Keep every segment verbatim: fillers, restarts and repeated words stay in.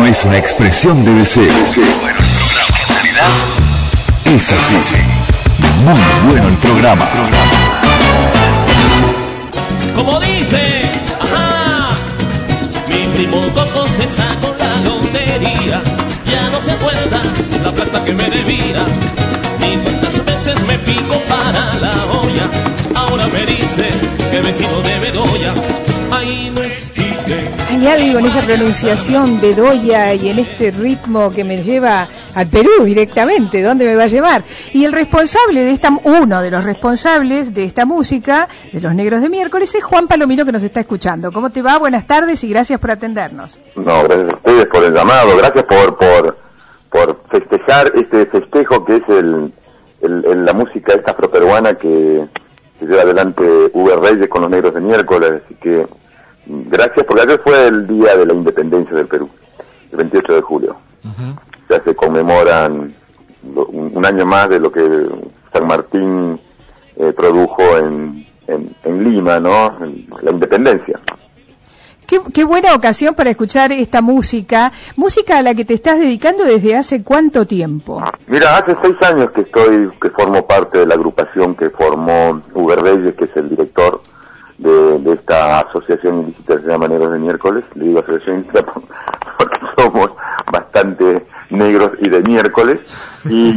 no es una expresión de deseo. Bueno, el programa en realidad es así. Muy bueno el programa. Como dice, ajá, mi primo Coco se sacó la lotería, ya no se acuerda la plata que me debía, ni cuántas veces me pico para la olla, ahora me dice que vecino de Bedoya, ahí no es chiste. Hay algo en esa pronunciación Bedoya y en este ritmo que me lleva al Perú directamente, ¿dónde me va a llevar? Y el responsable de esta, uno de los responsables de esta música, de Los Negros de Miércoles, es Juan Palomino, que nos está escuchando. ¿Cómo te va? Buenas tardes y gracias por atendernos. No, gracias a ustedes por el llamado, gracias por por, por festejar este festejo que es el, el, el la música esta afroperuana que, que lleva adelante V. Reyes con Los Negros de Miércoles, así que gracias, porque ayer fue el día de la independencia del Perú, el veintiocho de julio. Uh-huh. Ya se conmemoran un, un año más de lo que San Martín eh, produjo en, en, en Lima, ¿no? En la independencia. Qué, qué buena ocasión para escuchar esta música, música a la que te estás dedicando desde hace cuánto tiempo. Mira, hace seis años que estoy, que formo parte de la agrupación que formó V. Reyes, que es el director de, de esta asociación ilícita que se llama Negros de Miércoles. Le digo asociación ilícita porque somos bastante negros y de miércoles, y,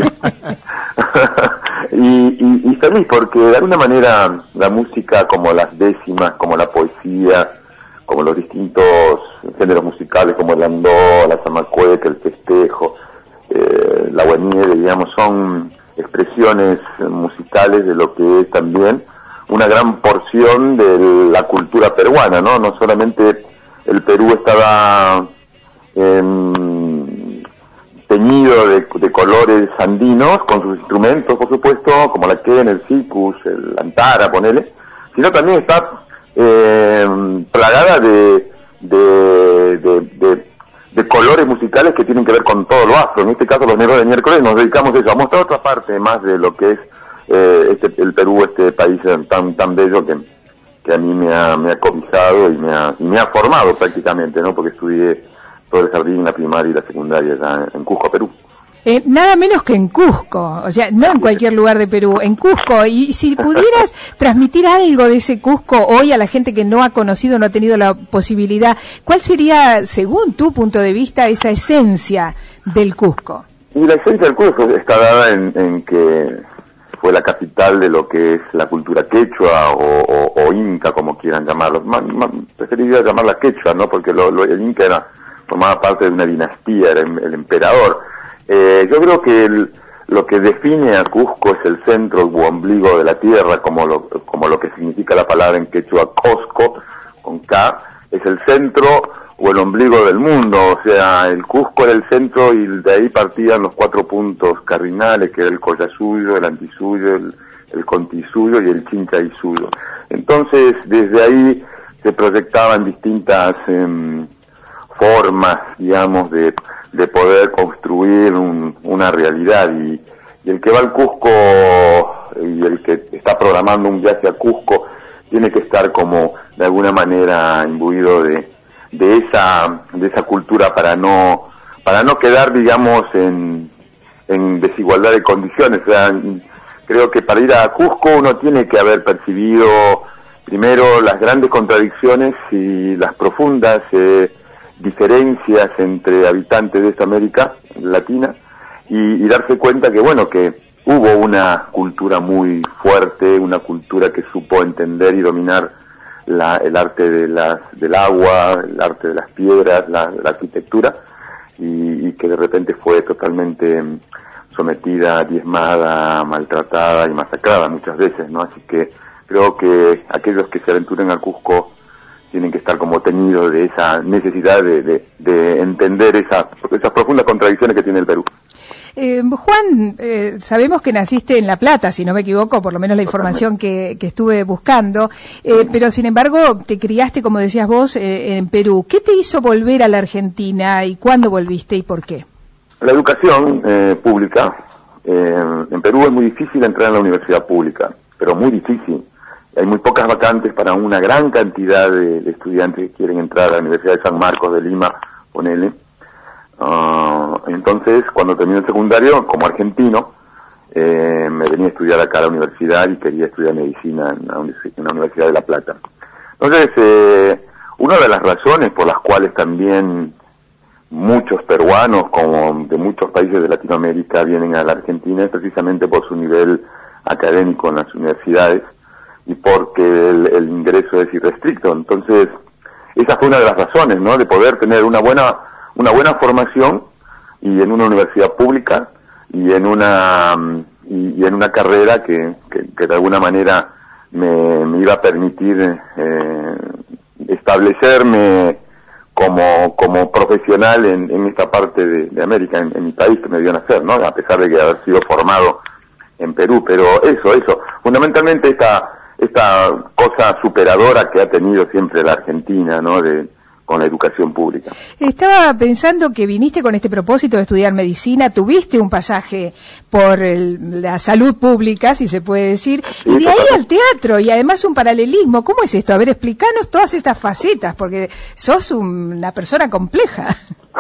y, y, y feliz porque de alguna manera la música, como las décimas, como la poesía, como los distintos géneros musicales como el andó, la zamacueca, el festejo, eh, la guaniere, digamos, son expresiones musicales de lo que es también una gran porción de la cultura peruana, ¿no? No solamente el Perú estaba eh, teñido de, de colores andinos, con sus instrumentos, por supuesto, como la quena, el sikus, el antara, ponele, sino también está eh, plagada de de, de, de de colores musicales que tienen que ver con todo lo afro. En este caso, Los Negros de Miércoles nos dedicamos a eso, a mostrar otra parte más de lo que es eh, este, el Perú, este país tan tan bello que, que a mí me ha, me ha cobijado y me ha, y me ha formado prácticamente, ¿no? Porque estudié todo el jardín, la primaria y la secundaria allá en Cusco, Perú. Eh, nada menos que en Cusco, o sea, no en cualquier lugar de Perú, en Cusco. Y si pudieras transmitir algo de ese Cusco hoy a la gente que no ha conocido, no ha tenido la posibilidad, ¿cuál sería, según tu punto de vista, esa esencia del Cusco? Y la esencia del Cusco está dada en, en que fue la capital de lo que es la cultura quechua o, o, o inca, como quieran llamarlo. Más, más, preferiría llamarla quechua, ¿no? Porque lo, lo, el inca era, formaba parte de una dinastía, era el, el emperador. Eh, yo creo que el, lo que define a Cusco es el centro o ombligo de la tierra, como lo, como lo que significa la palabra en quechua Cosco, con K, es el centro o el ombligo del mundo. O sea, el Cusco era el centro y de ahí partían los cuatro puntos cardinales, que era el Collasuyo, el Antisuyo, el, el Contisuyo y el Chinchaysuyo. Entonces, desde ahí se proyectaban distintas eh, formas, digamos, de de poder construir un, una realidad, y, y el que va al Cusco y el que está programando un viaje a Cusco tiene que estar como de alguna manera imbuido de, de esa de esa cultura para no para no quedar, digamos, en, en desigualdad de condiciones. O sea, creo que para ir a Cusco uno tiene que haber percibido primero las grandes contradicciones y las profundas eh, diferencias entre habitantes de esta América Latina, y, y darse cuenta que, bueno, que hubo una cultura muy fuerte, una cultura que supo entender y dominar la, el arte de las, del agua, el arte de las piedras, la, la arquitectura, y, y que de repente fue totalmente sometida, diezmada, maltratada y masacrada muchas veces, ¿no? Así que creo que aquellos que se aventuren al Cusco tienen que estar como teñidos de esa necesidad de, de, de entender esa, esas profundas contradicciones que tiene el Perú. Eh, Juan, eh, sabemos que naciste en La Plata, si no me equivoco, por lo menos la información que, que estuve buscando, eh, pero sin embargo te criaste, como decías vos, eh, en Perú. ¿Qué te hizo volver a la Argentina y cuándo volviste y por qué? La educación eh, pública, eh, en Perú es muy difícil entrar en la universidad pública, pero muy difícil. Hay muy pocas vacantes para una gran cantidad de, de estudiantes que quieren entrar a la Universidad de San Marcos de Lima, ponele. Uh, entonces, cuando terminé el secundario, como argentino, eh, me venía a estudiar acá a la universidad y quería estudiar medicina en la, en la Universidad de La Plata. Entonces, eh, una de las razones por las cuales también muchos peruanos, como de muchos países de Latinoamérica, vienen a la Argentina es precisamente por su nivel académico en las universidades y porque el, el ingreso es irrestricto. Entonces, esa fue una de las razones, ¿no?, de poder tener una buena una buena formación y en una universidad pública y en una y, y en una carrera que, que, que de alguna manera me, me iba a permitir eh, establecerme como como profesional en, en esta parte de, de América, en, en mi país que me dio nacer, ¿no?, a pesar de que haber sido formado en Perú. Pero eso, eso, fundamentalmente esta esta cosa superadora que ha tenido siempre la Argentina, ¿no?, de con la educación pública. Estaba pensando que viniste con este propósito de estudiar medicina, tuviste un pasaje por el, la salud pública, si se puede decir, sí, y de ahí al teatro, y además un paralelismo. ¿Cómo es esto? A ver, explícanos todas estas facetas, porque sos un, una persona compleja.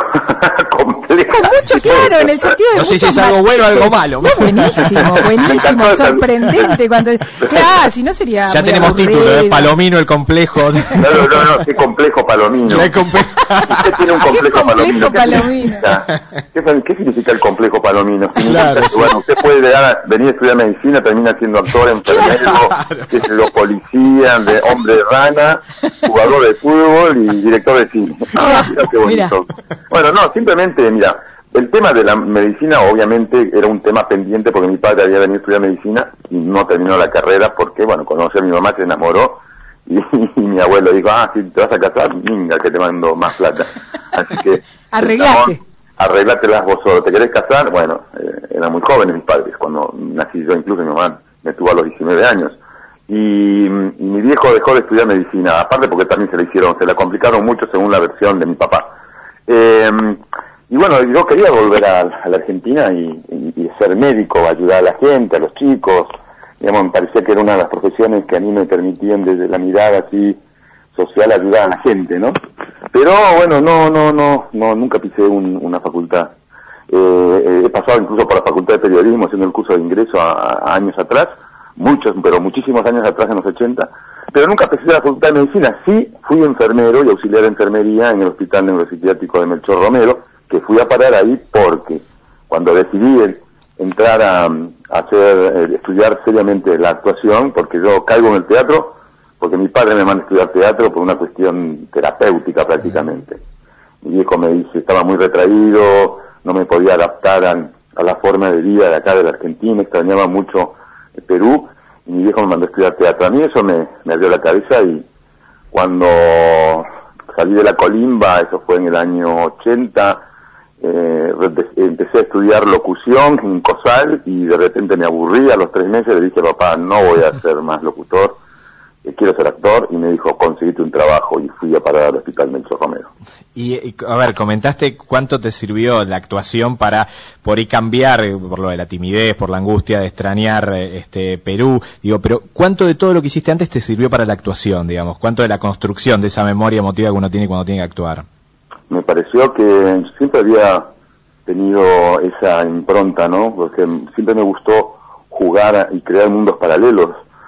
compleja. Con mucho, claro, en el sentido de no sé si es algo bueno o algo malo. No, buenísimo, buenísimo, sorprendente. Cuando, claro, si no sería ya muy tenemos aburrido. título, ¿eh? Palomino, el complejo. No, no, no, no, qué complejo Palomino. Ya comple- Usted tiene un complejo, ¿Qué complejo Palomino. ¿Qué Palomino? significa, ¿Qué, ¿Qué significa el complejo Palomino? Claro, que, sí. bueno, usted puede llegar a venir a estudiar medicina, termina siendo actor, enfermero, Claro. que es lo policía, de hombre de rana, jugador de fútbol y director de cine. Ah, mira qué bonito. Bueno, no, simplemente, mira, el tema de la medicina obviamente era un tema pendiente porque mi padre había venido a estudiar medicina y no terminó la carrera porque, bueno, conoció a mi mamá, se enamoró y, y mi abuelo dijo, ah, si te vas a casar, venga, que te mando más plata. Así que... Arreglaste. Arreglátelas vos solo. ¿Te querés casar? Bueno, eh, eran muy jóvenes mis padres cuando nací yo, incluso mi mamá me tuvo a los diecinueve años. Y, y mi viejo dejó de estudiar medicina, aparte porque también se le hicieron, se la complicaron mucho según la versión de mi papá. Eh, y bueno, yo quería volver a, a la Argentina y, y, y ser médico, ayudar a la gente, a los chicos. Digamos, me parecía que era una de las profesiones que a mí me permitían desde la mirada así social ayudar a la gente, ¿no? Pero bueno, no, no, no, no, nunca pisé un, una facultad. Eh, eh, he pasado incluso por la facultad de periodismo haciendo el curso de ingreso a, a años atrás, muchos, pero muchísimos años atrás en los ochenta, pero nunca pisé la facultad de medicina. Sí fui enfermero y auxiliar de enfermería en el Hospital Neuropsiquiátrico de Melchor Romero, que fui a parar ahí porque cuando decidí el, entrar a, a hacer, eh, estudiar seriamente la actuación, porque yo caigo en el teatro, porque mi padre me manda a estudiar teatro por una cuestión terapéutica prácticamente. Mi viejo me dice, estaba muy retraído, no me podía adaptar a, a la forma de vida de acá de la Argentina, extrañaba mucho Perú, y mi viejo me mandó a estudiar teatro. A mí eso me, me abrió la cabeza y cuando salí de la colimba, eso fue en el año ochenta, eh, empecé a estudiar locución en COSAL y de repente me aburrí. A los tres meses le dije, papá, no voy a ser más locutor, quiero ser actor, y me dijo, conseguiste un trabajo, y fui a parar al Hospital Melchor Romero. Y, y, a ver, comentaste cuánto te sirvió la actuación para por ahí cambiar, eh, por lo de la timidez, por la angustia de extrañar eh, este Perú, digo, pero ¿cuánto de todo lo que hiciste antes te sirvió para la actuación, digamos? ¿Cuánto de la construcción de esa memoria emotiva que uno tiene cuando tiene que actuar? Me pareció que siempre había tenido esa impronta, ¿no? Porque siempre me gustó jugar y crear mundos paralelos.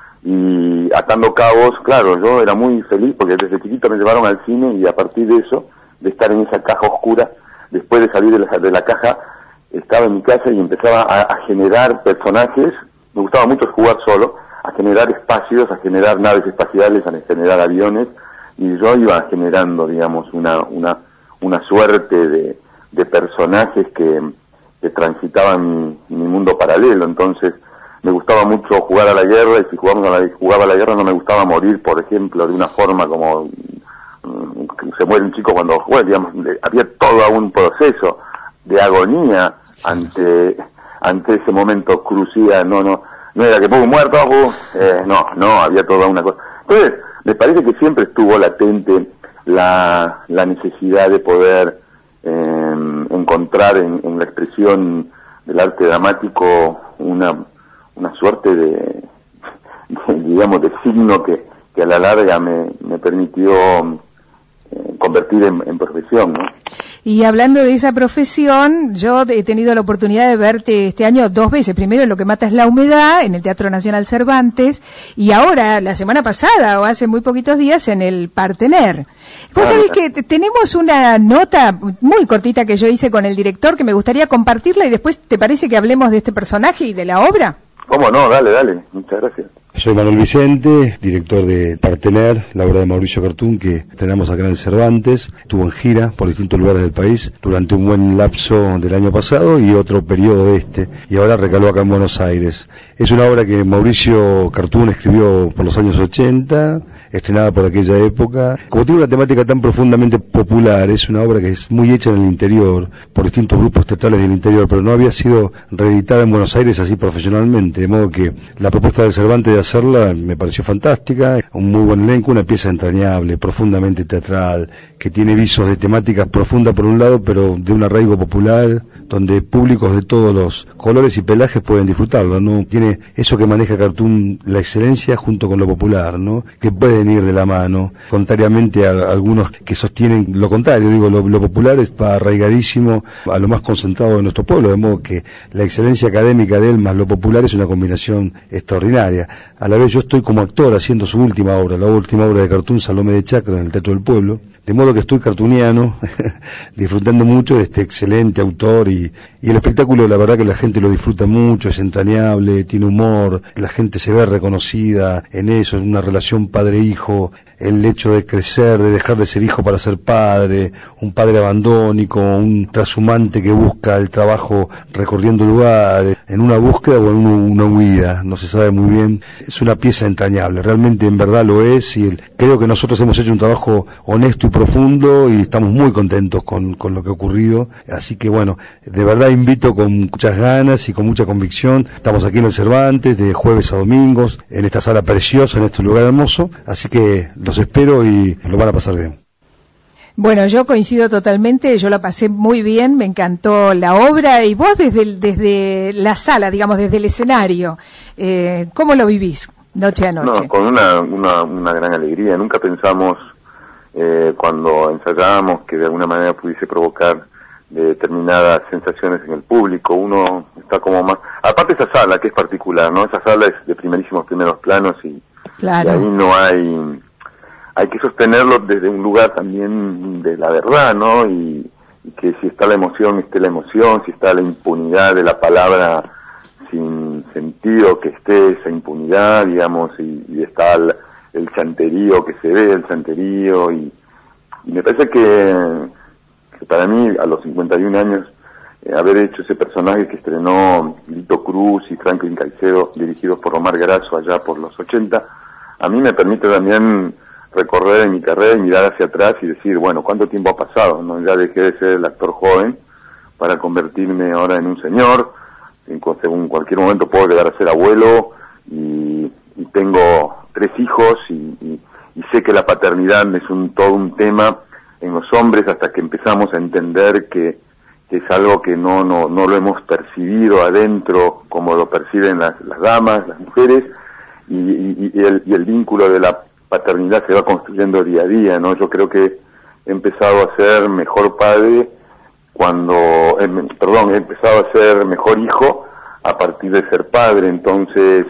Y atando cabos, claro, yo era muy feliz porque desde chiquito me llevaron al cine y a partir de eso, de estar en esa caja oscura, después de salir de la, de la caja, estaba en mi casa y empezaba a, a generar personajes. Me gustaba mucho jugar solo, a generar espacios, a generar naves espaciales, a generar aviones, y yo iba generando, digamos, una una una suerte de, de personajes que, que transitaban mi, mi mundo paralelo. Entonces me gustaba mucho jugar a la guerra, y si jugamos a la, jugaba a la guerra no me gustaba morir, por ejemplo, de una forma como um, se muere un chico cuando juega, digamos, había todo un proceso de agonía ante ante ese momento crucial. No, no, no era que pum, muerto, pum, eh, no, no, había toda una cosa. Entonces, me parece que siempre estuvo latente la, la necesidad de poder eh, encontrar en, en la expresión del arte dramático una una suerte de, de digamos de signo que, que a la larga me, me permitió eh, convertir en, en profesión, ¿no? Y hablando de esa profesión, yo he tenido la oportunidad de verte este año dos veces. Primero en Lo que mata es la humedad, en el Teatro Nacional Cervantes, y ahora, la semana pasada, o hace muy poquitos días, en el Partener. Vos sabés que tenemos una nota muy cortita que yo hice con el director, que me gustaría compartirla, y después, ¿te parece que hablemos de este personaje y de la obra? ¿Cómo no? Dale, dale. Muchas gracias. Soy Manuel Vicente, director de Partener, la obra de Mauricio Cartún que estrenamos acá en el Cervantes. Estuvo en gira por distintos lugares del país durante un buen lapso del año pasado y otro periodo de este, y ahora recaló acá en Buenos Aires. Es una obra que Mauricio Cartún escribió por los años ochenta, estrenada por aquella época. Como tiene una temática tan profundamente popular, es una obra que es muy hecha en el interior, por distintos grupos teatrales del interior, pero no había sido reeditada en Buenos Aires así profesionalmente, de modo que la propuesta del Cervantes de hacerla me pareció fantástica, un muy buen elenco, una pieza entrañable, profundamente teatral, que tiene visos de temáticas profundas por un lado, pero de un arraigo popular, donde públicos de todos los colores y pelajes pueden disfrutarlo, ¿no? Tiene eso que maneja Cartoon, la excelencia junto con lo popular, ¿no? Que pueden ir de la mano, contrariamente a, a algunos que sostienen lo contrario, digo, lo, lo popular está arraigadísimo a lo más concentrado de nuestro pueblo, de modo que la excelencia académica de él más lo popular es una combinación extraordinaria. A la vez yo estoy como actor haciendo su última obra, la última obra de Cartoon, Salomé de Chacra, en el Teatro del Pueblo, de modo que estoy cartuniano, disfrutando mucho de este excelente autor, y, y el espectáculo, la verdad que la gente lo disfruta mucho, es entrañable, tiene humor, la gente se ve reconocida en eso, en una relación padre-hijo, el hecho de crecer, de dejar de ser hijo para ser padre, un padre abandónico, un trashumante que busca el trabajo recorriendo lugares, en una búsqueda o en una, una huida, no se sabe muy bien. Es una pieza entrañable, realmente en verdad lo es, y el, creo que nosotros hemos hecho un trabajo honesto y profundo y estamos muy contentos con, con lo que ha ocurrido, así que bueno, de verdad invito con muchas ganas y con mucha convicción. Estamos aquí en el Cervantes de jueves a domingos, en esta sala preciosa, en este lugar hermoso, así que los espero y lo van a pasar bien. Bueno, yo coincido totalmente, yo la pasé muy bien, me encantó la obra, y vos desde el, desde la sala, digamos, desde el escenario, eh, ¿cómo lo vivís noche a noche? No, con una, una, una gran alegría. Nunca pensamos eh, cuando ensayábamos que de alguna manera pudiese provocar determinadas sensaciones en el público. Uno está como más... Aparte esa sala, que es particular, ¿no? Esa sala es de primerísimos primeros planos y, claro. y ahí no hay... Hay que sostenerlo desde un lugar también de la verdad, ¿no? Y, y que si está la emoción, esté la emoción, si está la impunidad de la palabra sin sentido, que esté esa impunidad, digamos, y, y está el, el chanterío, que se ve el chanterío, y, y me parece que, que para mí, a los cincuenta y un años, eh, haber hecho ese personaje que estrenó Lito Cruz y Franklin Caicedo, dirigidos por Omar Grasso allá por los ochenta, a mí me permite también recorrer en mi carrera y mirar hacia atrás y decir, bueno, ¿cuánto tiempo ha pasado? ¿No? Ya dejé de ser el actor joven para convertirme ahora en un señor, en, según cualquier momento puedo llegar a ser abuelo, y, y tengo tres hijos, y, y, y sé que la paternidad es un todo un tema en los hombres hasta que empezamos a entender que, que es algo que no, no, no lo hemos percibido adentro como lo perciben las, las damas, las mujeres, y, y, y, el, y el vínculo de la paternidad se va construyendo día a día, ¿no? Yo creo que he empezado a ser mejor padre cuando, eh, perdón, he empezado a ser mejor hijo a partir de ser padre. Entonces,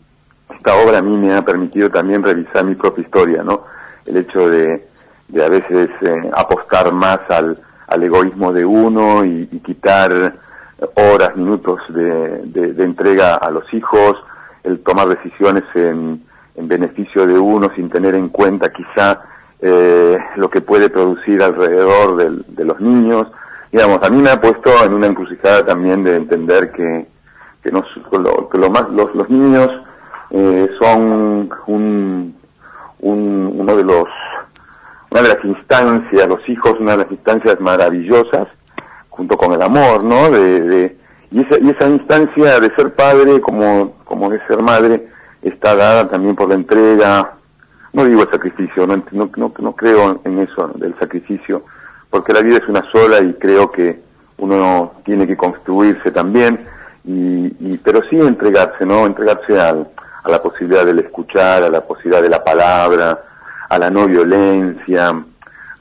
esta obra a mí me ha permitido también revisar mi propia historia, ¿no? El hecho de, de a veces eh, apostar más al, al egoísmo de uno y, y quitar horas, minutos de, de, de entrega a los hijos, el tomar decisiones en en beneficio de uno sin tener en cuenta quizá eh, lo que puede producir alrededor del, de los niños. Digamos, a mí me ha puesto en una encrucijada también de entender que, que, no, lo, que lo más, los, los niños eh, son un, un, uno de los, una de las instancias, los hijos, una de las instancias maravillosas, junto con el amor, ¿no? De, de, y, esa, y esa instancia de ser padre como, como de ser madre, está dada también por la entrega, no digo el sacrificio, no, no, no, no creo en eso del sacrificio, porque la vida es una sola y creo que uno tiene que construirse también, y, y pero sí entregarse, ¿no? Entregarse al, a la posibilidad del escuchar, a la posibilidad de la palabra, a la no violencia,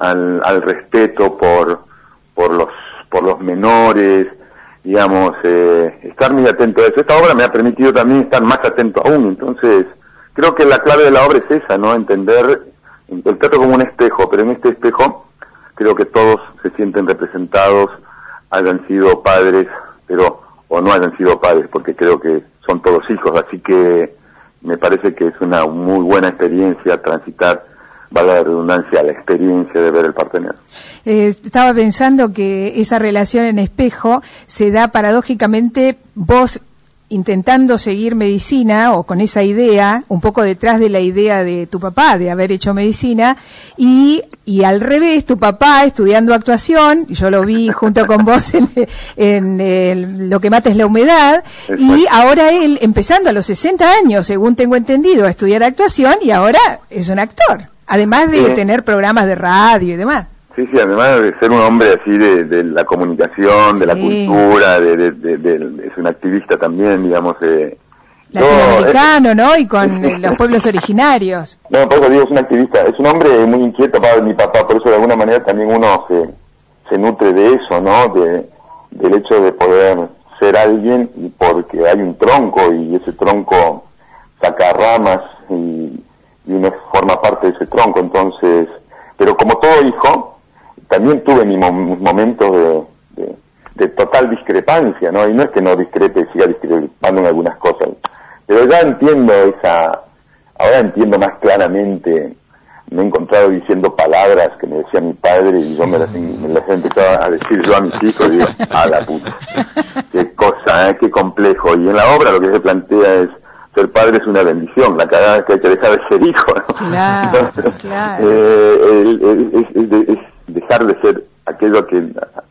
al, al respeto por, por los, por los menores, digamos, eh, estar muy atento a eso. Esta obra me ha permitido también estar más atento aún, entonces creo que la clave de la obra es esa, ¿no? Entender el teatro como un espejo, pero en este espejo creo que todos se sienten representados, hayan sido padres, pero o no hayan sido padres, porque creo que son todos hijos, así que me parece que es una muy buena experiencia transitar, valga la redundancia, la experiencia de ver el Partener. Eh, estaba pensando que esa relación en espejo se da paradójicamente vos intentando seguir medicina o con esa idea, un poco detrás de la idea de tu papá de haber hecho medicina, y, y al revés, tu papá estudiando actuación, yo lo vi junto con vos en, en el, Lo que mata es la humedad, exacto. Y ahora él empezando a los sesenta años, según tengo entendido, a estudiar actuación, y ahora es un actor, además de sí. tener programas de radio y demás. Sí, sí, además de ser un hombre así de, de la comunicación, sí. de la cultura, de, de, de, de, es un activista también, digamos. Eh, Latinoamericano, ¿no? Y con eh, los pueblos originarios. No, por eso digo, es un activista, es un hombre muy inquieto, padre de mi papá, por eso de alguna manera también uno se, se nutre de eso, ¿no? De, del hecho de poder ser alguien, y porque hay un tronco, y ese tronco saca ramas, y, y uno forma parte de ese tronco, entonces, pero como todo hijo, también tuve mis momentos de, de, de total discrepancia, ¿no? Y no es que no discrepe, siga discrepando en algunas cosas, pero ya entiendo esa, ahora entiendo más claramente, me he encontrado diciendo palabras que me decía mi padre y yo me las, me las he empezado a decir yo a mis hijos y digo, a la puta, qué cosa, ¿eh? Qué complejo. Y en la obra lo que se plantea es, ser padre es una bendición, la cagada es que hay que dejar de ser hijo, ¿no? Claro, entonces, claro. Eh, el, el, es, es, es dejar de ser aquello que,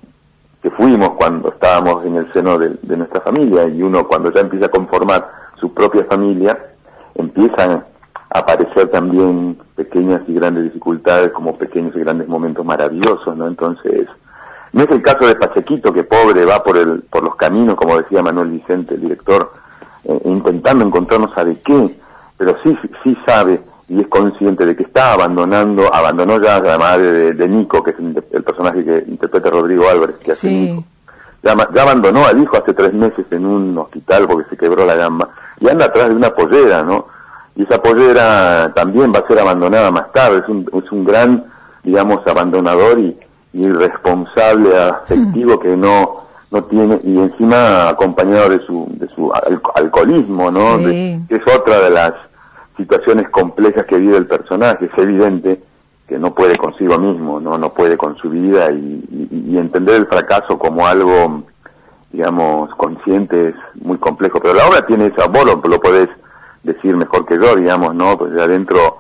que fuimos cuando estábamos en el seno de, de nuestra familia, y uno cuando ya empieza a conformar su propia familia, empiezan a aparecer también pequeñas y grandes dificultades como pequeños y grandes momentos maravillosos, ¿no? Entonces, no es el caso de Pachequito, que pobre va por el por los caminos, como decía Manuel Vicente, el director, eh, intentando encontrar no sabe qué, pero sí sí sabe y es consciente de que está abandonando, abandonó ya a la madre de, de Nico, que es el, el personaje que interpreta Rodrigo Álvarez, que hace sí. Nico. Ya, ya abandonó al hijo hace tres meses en un hospital porque se quebró la gamba, y anda atrás de una pollera, ¿no? Y esa pollera también va a ser abandonada más tarde, es un, es un gran, digamos, abandonador y, y irresponsable afectivo mm. que no no tiene, y encima acompañado de su de su al, alcoholismo, ¿no? Sí. De, que es otra de las situaciones complejas que vive el personaje. Es evidente que no puede consigo mismo, no no puede con su vida, y, y, y entender el fracaso como algo, digamos, consciente es muy complejo. Pero la obra tiene esa, vos lo, lo podés decir mejor que yo, digamos, ¿no? Pues de adentro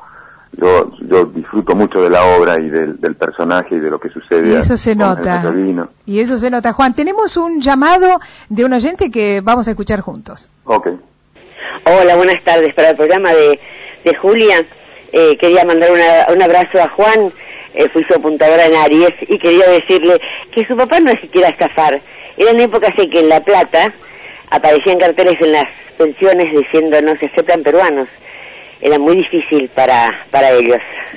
yo yo disfruto mucho de la obra y del, del personaje y de lo que sucede. Y eso se nota. Y eso se nota. Juan, tenemos un llamado de un oyente que vamos a escuchar juntos. Ok. Hola, buenas tardes. Para el programa de, de Julia, eh, quería mandar una, un abrazo a Juan. Eh, fui su apuntadora en Aries y quería decirle que su papá no es siquiera estafar. Eran épocas en que en La Plata aparecían carteles en las pensiones diciendo no se aceptan peruanos. Era muy difícil para para ellos.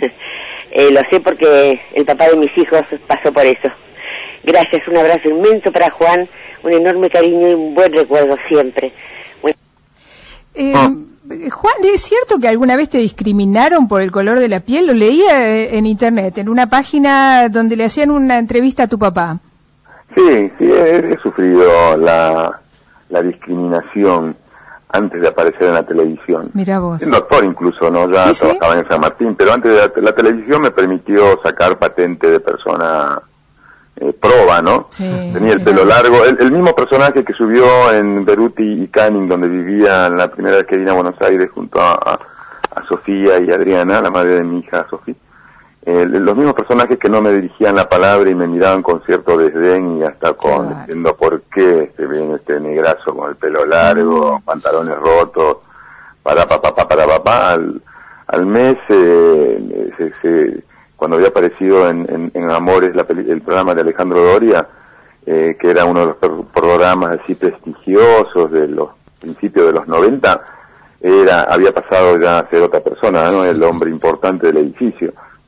eh, lo sé porque el papá de mis hijos pasó por eso. Gracias, un abrazo inmenso para Juan, un enorme cariño y un buen recuerdo siempre. Bueno. Eh, Juan, ¿es cierto que alguna vez te discriminaron por el color de la piel? Lo leía en internet, en una página donde le hacían una entrevista a tu papá. Sí, sí, he, he sufrido la, la discriminación antes de aparecer en la televisión. Mira vos. El doctor incluso, ¿no? Ya ¿Sí, trabajaba sí? en San Martín, pero antes de la, la televisión me permitió sacar patente de persona eh, proba, ¿no? Sí, tenía el pelo largo. El, el mismo personaje que subió en Beruti y Canning, donde vivía la primera vez que vine a Buenos Aires junto a, a, a Sofía y Adriana, la madre de mi hija Sofía. Eh, los mismos personajes que no me dirigían la palabra y me miraban con cierto desdén y hasta con claro. diciendo por qué se viene este negrazo con el pelo largo, mm. pantalones rotos, para papá, para papá, para, al, al mes eh, se, se, cuando había aparecido en, en, en Amores la peli, el programa de Alejandro Doria, eh, que era uno de los programas así prestigiosos de los principios de los noventa, era había pasado ya a ser otra persona, ¿no? El hombre importante del edificio.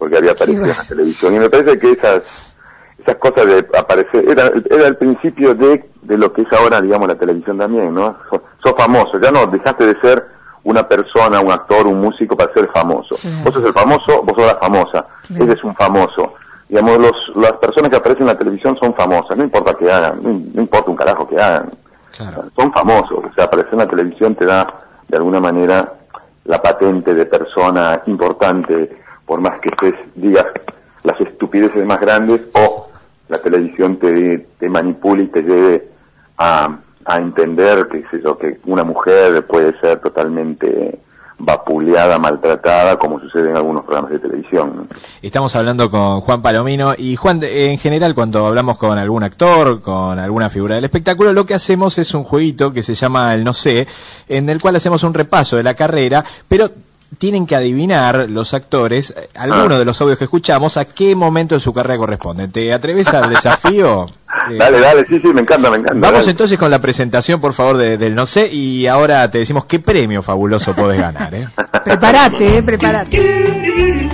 porque había aparecido Sí, en la televisión. Y me parece que esas esas cosas de aparecer, era, era el principio de, de lo que es ahora, digamos, la televisión también, ¿no? Sos, sos famoso, ya no dejaste de ser una persona, un actor, un músico para ser famoso. Sí. Vos sos el famoso, vos sos la famosa. Sí. Ese es un famoso. Digamos, los, las personas que aparecen en la televisión son famosas, no importa qué hagan, no, no importa un carajo que hagan. Claro. O sea, son famosos, o sea, aparecer en la televisión te da, de alguna manera, la patente de persona importante, por más que estés, digas las estupideces más grandes, o la televisión te, te manipula y te lleve a, a entender que, sé yo, que una mujer puede ser totalmente vapuleada, maltratada, como sucede en algunos programas de televisión. Estamos hablando con Juan Palomino, y Juan, en general, cuando hablamos con algún actor, con alguna figura del espectáculo, lo que hacemos es un jueguito que se llama el no sé, en el cual hacemos un repaso de la carrera, pero tienen que adivinar los actores, algunos ah. de los audios que escuchamos, a qué momento de su carrera corresponden. ¿Te atreves al desafío? eh, dale, dale, sí, sí, me encanta, me encanta. Vamos dale. entonces con la presentación, por favor, de, del no sé, y ahora te decimos qué premio fabuloso podés ganar, ¿eh? Prepárate, eh, prepárate.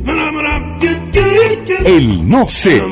El no sé.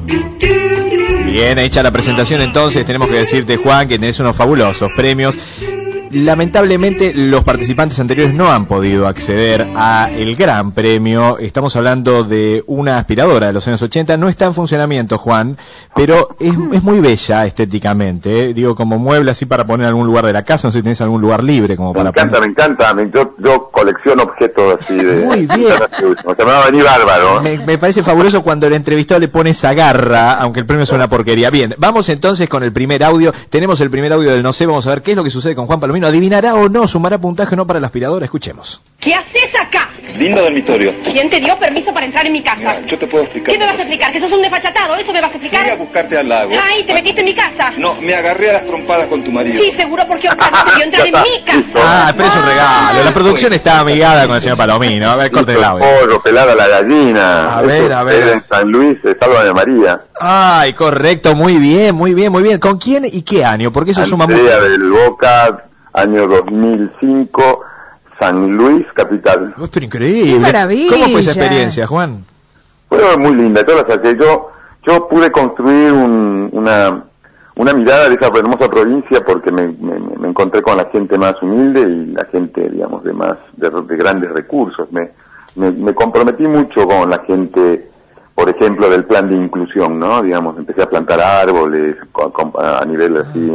Bien, hecha la presentación entonces, tenemos que decirte, Juan, que tenés unos fabulosos premios. Lamentablemente los participantes anteriores no han podido acceder a el gran premio. Estamos hablando de una aspiradora de los años ochenta. No está en funcionamiento, Juan, pero es, es muy bella estéticamente, ¿eh? Digo, como mueble así para poner en algún lugar de la casa. No sé si tenés algún lugar libre como me para encanta, poner. Me encanta, me encanta. Yo, yo colecciono objetos así de... Muy bien. O sea, me va a venir bárbaro. Me, me parece fabuloso cuando el entrevistado le pone esa garra, aunque el premio es una porquería. Bien, vamos entonces con el primer audio. Tenemos el primer audio del no sé. Vamos a ver qué es lo que sucede con Juan Palomino. ¿Adivinará o no? ¿Sumará puntaje o no para la aspiradora? Escuchemos. ¿Qué haces acá? Lindo dormitorio. ¿Quién te dio permiso para entrar en mi casa? Mira, yo te puedo explicar. ¿Qué me vas a explicar? ¿Que sos un desfachatado? ¿Eso me vas a explicar? Fui a buscarte al lago. Ay, ¿te metiste en mi casa? No, me agarré a las trompadas con tu marido. Sí, seguro, porque Oscar no te dio entrar en mi casa. Ah, pero es un regalo. La producción está amigada con el señor Palomino. A ver, corte el audio. Pollo, pelada la gallina. A ver, a ver. En San Luis, Salva de María. Ay, correcto, muy bien, muy bien, muy bien. ¿Con quién y qué año? Porque eso suma mucho. Andrea del Boca, año dos mil cinco, San Luis, capital. Oh, pero increíble. ¡Qué maravilla! ¿Cómo fue esa experiencia, Juan? Fue muy linda, yo la saqué. Yo, yo pude construir un, una, una mirada de esa hermosa provincia porque me, me, me encontré con la gente más humilde y la gente, digamos, de más, de, de grandes recursos. Me, me, me comprometí mucho con la gente, por ejemplo, del plan de inclusión, ¿no? Digamos, empecé a plantar árboles con, con, a nivel así,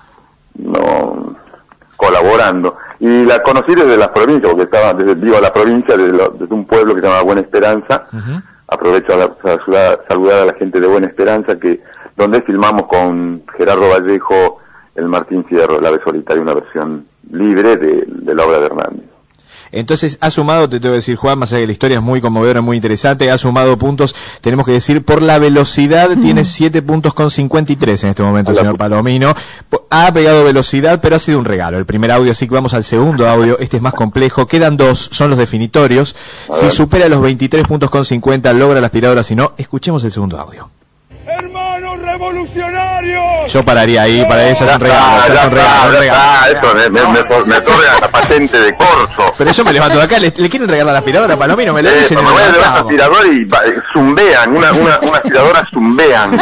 no, colaborando. Y la conocí desde las provincias, porque estaba, desde, vivo a la provincia, desde, lo, desde un pueblo que se llama Buena Esperanza. Uh-huh. Aprovecho a, la, a saludar, saludar a la gente de Buena Esperanza, que donde filmamos con Gerardo Vallejo el Martín Fierro, el Ave Solitaria, una versión libre de, de la obra de Hernández. Entonces, ha sumado, te tengo que decir, Juan, más allá de que la historia es muy conmovedora, muy interesante, ha sumado puntos, tenemos que decir, por la velocidad, mm. tiene siete puntos con cincuenta y tres en este momento, señor Palomino. Ha pegado velocidad, pero ha sido un regalo. El primer audio, así que vamos al segundo audio, este es más complejo. Quedan dos, son los definitorios. Si supera los veintitrés puntos con cincuenta, logra la aspiradora, si no, escuchemos el segundo audio. ¡Hermanos revolucionarios! Yo pararía ahí, para ella es un regalo, ya es un regalo, un regalo. Ah, eso me, me, me, me otorga la patente de corso. Pero yo me levanto de acá, ¿le, le quieren regalar la aspiradora a Palomino? Me la eh, dicen y me voy a llevar la vamos. aspiradora y va, zumbean, una, una, una aspiradora zumbean.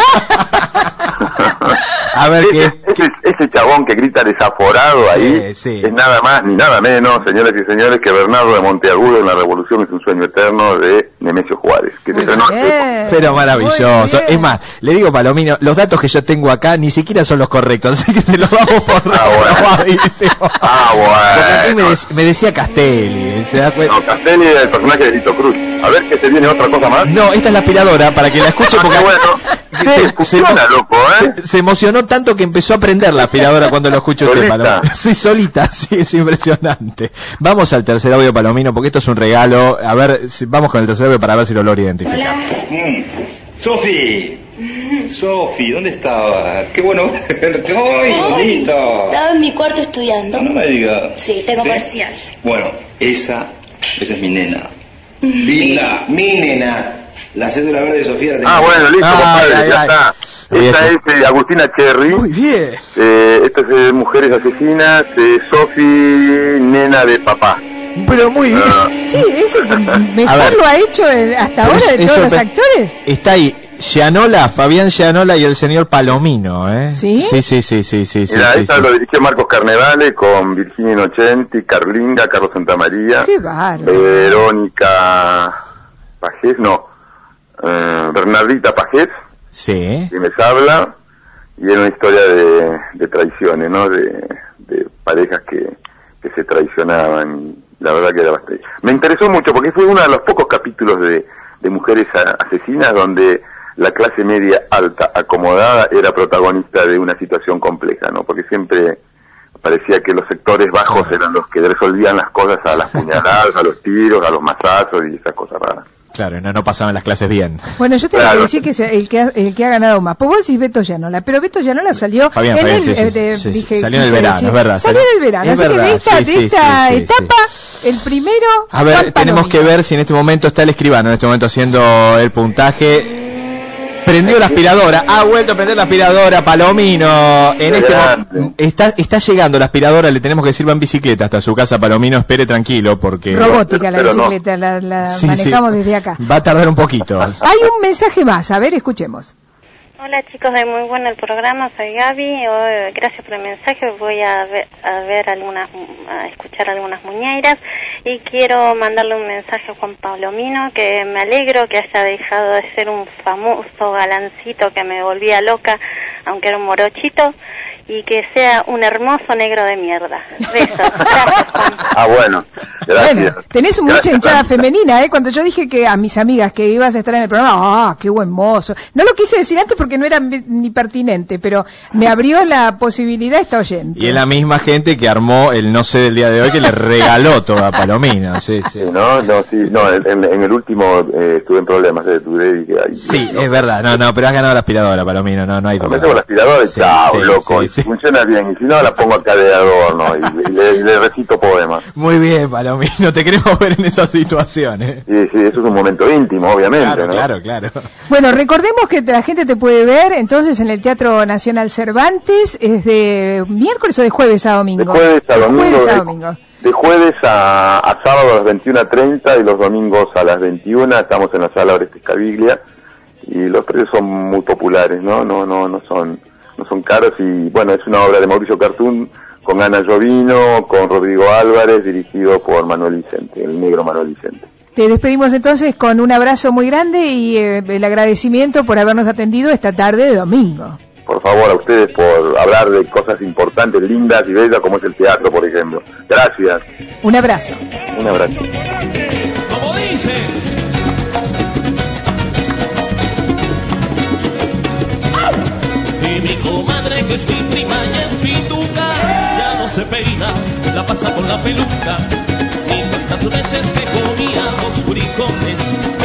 A ver, ese, ¿qué? Ese, ese chabón que grita desaforado sí, ahí sí. es nada más ni nada menos, señores y señores, que Bernardo de Monteagudo en La Revolución es un sueño eterno de Nemesio Juárez. Que se estrenó hace... Pero maravilloso. Es más, le digo, Palomino, los datos que yo tengo acá ni siquiera son los correctos, así que se los vamos por ah, bueno. ah, bueno. Porque aquí me, de, me decía Castelli, ¿se da cuenta? No, Castelli es el personaje de Lito Cruz. A ver que se viene otra cosa más. No, esta es la aspiradora, para que la escuche, porque... bueno. Se, sí, funciona, se, loco, ¿eh? Se, se emocionó tanto que empezó a prender la aspiradora cuando lo escuchó usted, Palomino. Sí, solita, sí, es impresionante. Vamos al tercer audio, Palomino, porque esto es un regalo. A ver, si, vamos con el tercer audio para ver si lo logra identificar. Mm. Sofi, Sofi, ¿dónde estabas? Qué bueno verte. ¡Ay, bonito! Estaba en mi cuarto estudiando. No, no me digas. Sí, tengo ¿Sí? parcial. Bueno, esa, esa es mi nena. Linda, mi nena. La cédula verde de Sofía la tengo. Ah, bueno, listo, ay, compadre, ay, ya ay. está. Esta es eh, Agustina Cherry. Muy bien. Eh, esta es eh, Mujeres Asesinas, eh, Sofi, nena de papá. Pero muy bien. Sí, es el que mejor lo ha hecho hasta ahora de todos los actores. Está ahí Gianola, Fabián Gianola y el señor Palomino, ¿eh? ¿Sí? Sí, sí, sí, sí, sí. Mira, sí, esta sí, lo sí. dirigió Marcos Carnevale con Virginia Innocenti, Carlinga, Carlos Santamaría. Qué bárbaro. Verónica Pajés, no, eh, Bernardita Pajés. Sí. Que me habla, y era una historia de, de traiciones, ¿no? De, de parejas que, que se traicionaban. Y la verdad que era bastante. Me interesó mucho porque fue uno de los pocos capítulos de, de mujeres a, asesinas donde la clase media alta acomodada era protagonista de una situación compleja, ¿no? Porque siempre parecía que los sectores bajos eran los que resolvían las cosas a las puñaladas, a los tiros, a los mazazos y esas cosas raras. Claro, no, no pasaban las clases bien. Bueno, yo tengo claro. que decir que es el que ha, el que ha ganado más. Pues vos decís Beto Gianola, pero Beto Gianola salió Fabián, en Fabián, el, sí, sí, eh, de, sí, dije, salió en el verano, decir, es verdad. Salió en el verano, es así verdad, que de esta, sí, de sí, esta sí, sí, etapa, sí. el primero... A ver, Juan tenemos Palomino. que ver si en este momento está el escribano, en este momento haciendo el puntaje. Prendió la aspiradora, ha vuelto a prender la aspiradora, Palomino. En este mo- está, está llegando la aspiradora, le tenemos que decir va en bicicleta hasta su casa, Palomino, espere tranquilo porque... Robótica la pero bicicleta, no. la, la Sí, manejamos sí. desde acá. Va a tardar un poquito. Hay un mensaje más, a ver, escuchemos. Hola chicos, de muy bueno el programa, soy Gaby, oh, gracias por el mensaje, voy a ver, a ver algunas, a escuchar algunas muñeiras y quiero mandarle un mensaje a Juan Palomino, que me alegro que haya dejado de ser un famoso galancito que me volvía loca, aunque era un morochito, y que sea un hermoso negro de mierda. Besos. Gracias, Juan. Ah, bueno, gracias. Bueno, tenés mucha Gracias, hinchada Juan. femenina, ¿eh? Cuando yo dije que a mis amigas que ibas a estar en el programa, ¡ah, qué buen mozo! No lo quise decir antes porque no era ni pertinente, pero me abrió la posibilidad esta oyente. Y es la misma gente que armó el no sé del día de hoy que le regaló toda a Palomino. Sí, sí. Sí, no, no, sí, no, en, en el último eh, estuve en problemas, eh, tuve y que ahí, Sí, no, es verdad, no, no, pero has ganado la aspiradora, Palomino, no, no hay no, duda. me tengo la aspiradora y Sí, chao, sí, loco, sí, y sí. funciona bien, y si no la pongo acá de adorno y, y, le, y le recito poemas. Muy bien, Palomino, te queremos ver en esa situación, ¿eh? Sí, sí, eso es un momento íntimo, obviamente, Claro, ¿no? claro, claro. Bueno, recordemos que la gente te puede ver entonces en el Teatro Nacional Cervantes, es de miércoles o de jueves a domingo. De jueves a domingo. Jueves a de- domingo. De jueves a, a sábado a las veintiuna treinta y los domingos a las veintiuna estamos en la sala Oreste Escabiglia y los precios son muy populares, ¿no? No, no, no son, no son caros y bueno, es una obra de Mauricio Cartún con Ana Llovino, con Rodrigo Álvarez, dirigido por Manuel Vicente, el negro Manuel Vicente. Te despedimos entonces con un abrazo muy grande y eh, el agradecimiento por habernos atendido esta tarde de domingo. Por favor, a ustedes por hablar de cosas importantes, lindas y bellas como es el teatro, por ejemplo. Gracias. Un abrazo. Un abrazo. Como dice. Y mi comadre, que es mi prima y es pituca, ya no se peina, la pasa con la peluca. Y cuántas veces que comíamos frijoles